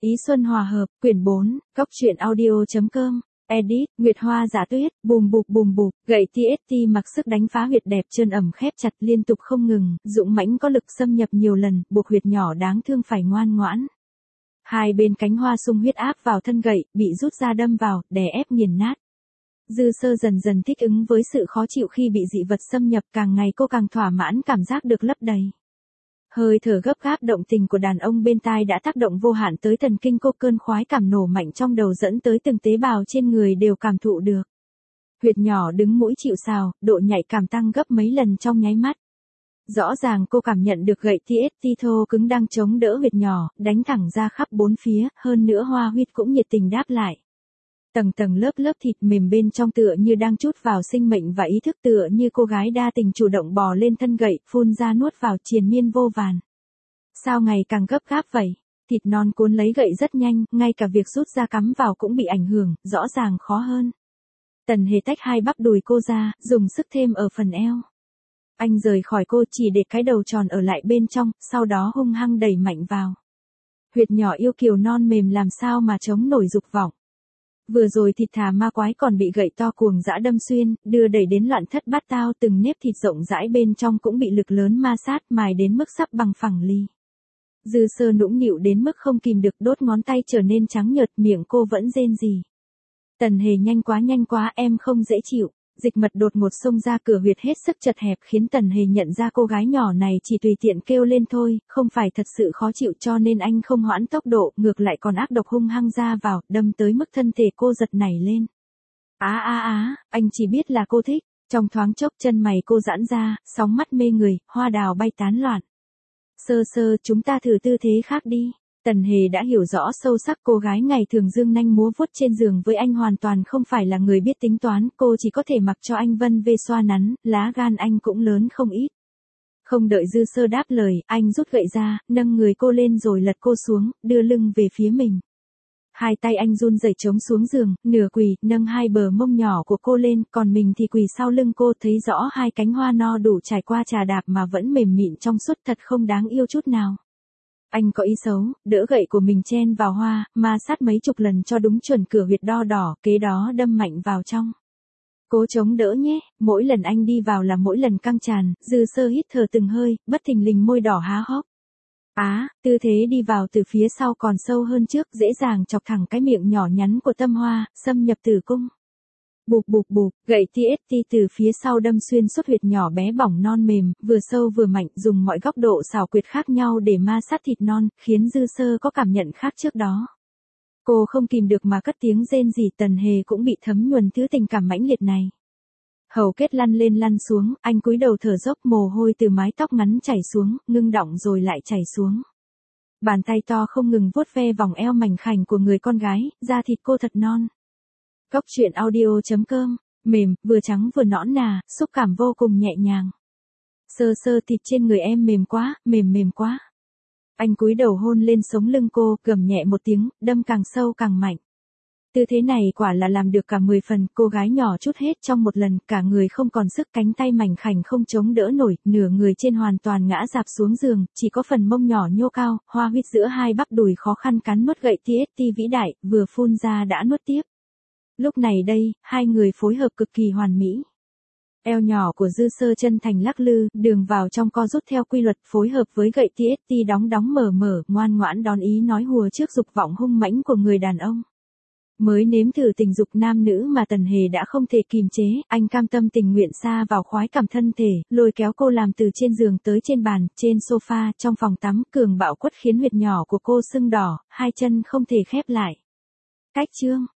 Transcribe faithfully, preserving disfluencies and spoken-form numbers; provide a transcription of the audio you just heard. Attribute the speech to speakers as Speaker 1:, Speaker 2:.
Speaker 1: Ý xuân hòa hợp, quyển bốn, góc truyện audio.com, edit, Nguyệt Hoa giả tuyết, bùm bụp bùm bụp, gậy tê ét tê mặc sức đánh phá huyệt đẹp chân ẩm khép chặt liên tục không ngừng, dũng mãnh có lực xâm nhập nhiều lần, buộc huyệt nhỏ đáng thương phải ngoan ngoãn. Hai bên cánh hoa sung huyết áp vào thân gậy, bị rút ra đâm vào, đè ép nghiền nát. Dư Sơ dần dần thích ứng với sự khó chịu khi bị dị vật xâm nhập, càng ngày cô càng thỏa mãn cảm giác được lấp đầy. Hơi thở gấp gáp động tình của đàn ông bên tai đã tác động vô hạn tới thần kinh cô, cơn khoái cảm nổ mạnh trong đầu dẫn tới từng tế bào trên người đều cảm thụ được. Huyệt nhỏ đứng mũi chịu sào, độ nhạy cảm tăng gấp mấy lần trong nháy mắt. Rõ ràng cô cảm nhận được gậy tê ét tê thô cứng đang chống đỡ huyệt nhỏ, đánh thẳng ra khắp bốn phía, hơn nữa hoa huyết cũng nhiệt tình đáp lại. Tầng tầng lớp lớp thịt mềm bên trong tựa như đang trút vào sinh mệnh và ý thức, tựa như cô gái đa tình chủ động bò lên thân gậy, phun ra nuốt vào triền miên vô vàn. Sao ngày càng gấp gáp vậy? Thịt non cuốn lấy gậy rất nhanh, ngay cả việc rút ra cắm vào cũng bị ảnh hưởng, rõ ràng khó hơn. Tần Hề tách hai bắp đùi cô ra, dùng sức thêm ở phần eo. Anh rời khỏi cô chỉ để cái đầu tròn ở lại bên trong, sau đó hung hăng đẩy mạnh vào. Huyệt nhỏ yêu kiều non mềm làm sao mà chống nổi dục vọng. Vừa rồi thịt thà ma quái còn bị gậy to cuồng dã đâm xuyên, đưa đẩy đến loạn thất bát tao, từng nếp thịt rộng rãi bên trong cũng bị lực lớn ma sát, mài đến mức sắp bằng phẳng ly. Dư Sơ nũng nịu đến mức không kìm được, đốt ngón tay trở nên trắng nhợt, miệng cô vẫn rên rỉ. Tần Hề nhanh quá nhanh quá, em không dễ chịu. Dịch mật đột ngột xông ra, cửa huyệt hết sức chật hẹp khiến Tần Hề nhận ra cô gái nhỏ này chỉ tùy tiện kêu lên thôi, không phải thật sự khó chịu, cho nên anh không hoãn tốc độ, ngược lại còn ác độc hung hăng ra vào, đâm tới mức thân thể cô giật nảy lên. Á á á, anh chỉ biết là cô thích. Trong thoáng chốc chân mày cô giãn ra, sóng mắt mê người, hoa đào bay tán loạn. Sơ Sơ, chúng ta thử tư thế khác đi. Tần Hề đã hiểu rõ sâu sắc cô gái ngày thường dương nanh múa vuốt trên giường với anh hoàn toàn không phải là người biết tính toán, cô chỉ có thể mặc cho anh vân vê xoa nắn, lá gan anh cũng lớn không ít. Không đợi Dư Sơ đáp lời, anh rút gậy ra, nâng người cô lên rồi lật cô xuống, đưa lưng về phía mình. Hai tay anh run rẩy chống xuống giường, nửa quỳ, nâng hai bờ mông nhỏ của cô lên, còn mình thì quỳ sau lưng cô, thấy rõ hai cánh hoa no đủ trải qua trà đạp mà vẫn mềm mịn trong suốt, thật không đáng yêu chút nào. Anh có ý xấu, đỡ gậy của mình chen vào hoa, ma sát mấy chục lần cho đúng chuẩn cửa huyệt đo đỏ, kế đó đâm mạnh vào trong. Cố chống đỡ nhé, mỗi lần anh đi vào là mỗi lần căng tràn, Dư Sơ hít thở từng hơi, bất thình lình môi đỏ há hốc. Á, tư thế đi vào từ phía sau còn sâu hơn trước, dễ dàng chọc thẳng cái miệng nhỏ nhắn của Tâm Hoa, xâm nhập tử cung. Bụp bụp bụp, gậy tê ét tê từ phía sau đâm xuyên suốt huyệt nhỏ bé bỏng non mềm, vừa sâu vừa mạnh, dùng mọi góc độ xảo quyệt khác nhau để ma sát thịt non, khiến Dư Sơ có cảm nhận khác trước đó. Cô không kìm được mà cất tiếng rên rỉ, Tần Hề cũng bị thấm nhuần thứ tình cảm mãnh liệt này. Hầu kết lăn lên lăn xuống, anh cúi đầu thở dốc, mồ hôi từ mái tóc ngắn chảy xuống, ngưng đọng rồi lại chảy xuống. Bàn tay to không ngừng vuốt ve vòng eo mảnh khảnh của người con gái, da thịt cô thật non. Góc truyện audio.com, mềm, vừa trắng vừa nõn nà, xúc cảm vô cùng nhẹ nhàng. Sơ Sơ, thịt trên người em mềm quá, mềm mềm quá. Anh cúi đầu hôn lên sống lưng cô, gầm nhẹ một tiếng, đâm càng sâu càng mạnh. Tư thế này quả là làm được cả mười phần, cô gái nhỏ trút hết trong một lần, cả người không còn sức, cánh tay mảnh khảnh không chống đỡ nổi, nửa người trên hoàn toàn ngã rạp xuống giường, chỉ có phần mông nhỏ nhô cao, hoa huyết giữa hai bắp đùi khó khăn cắn nuốt gậy tê ét tê vĩ đại, vừa phun ra đã nuốt tiếp. Lúc này đây, hai người phối hợp cực kỳ hoàn mỹ. Eo nhỏ của Dư Sơ chân thành lắc lư, đường vào trong co rút theo quy luật, phối hợp với gậy tê ét tê đóng đóng mở mở, ngoan ngoãn đón ý nói hùa trước dục vọng hung mãnh của người đàn ông. Mới nếm thử tình dục nam nữ mà Tần Hề đã không thể kìm chế, anh cam tâm tình nguyện sa vào khoái cảm thân thể, lôi kéo cô làm từ trên giường tới trên bàn, trên sofa, trong phòng tắm, cường bạo quất khiến huyệt nhỏ của cô sưng đỏ, hai chân không thể khép lại. Cách chương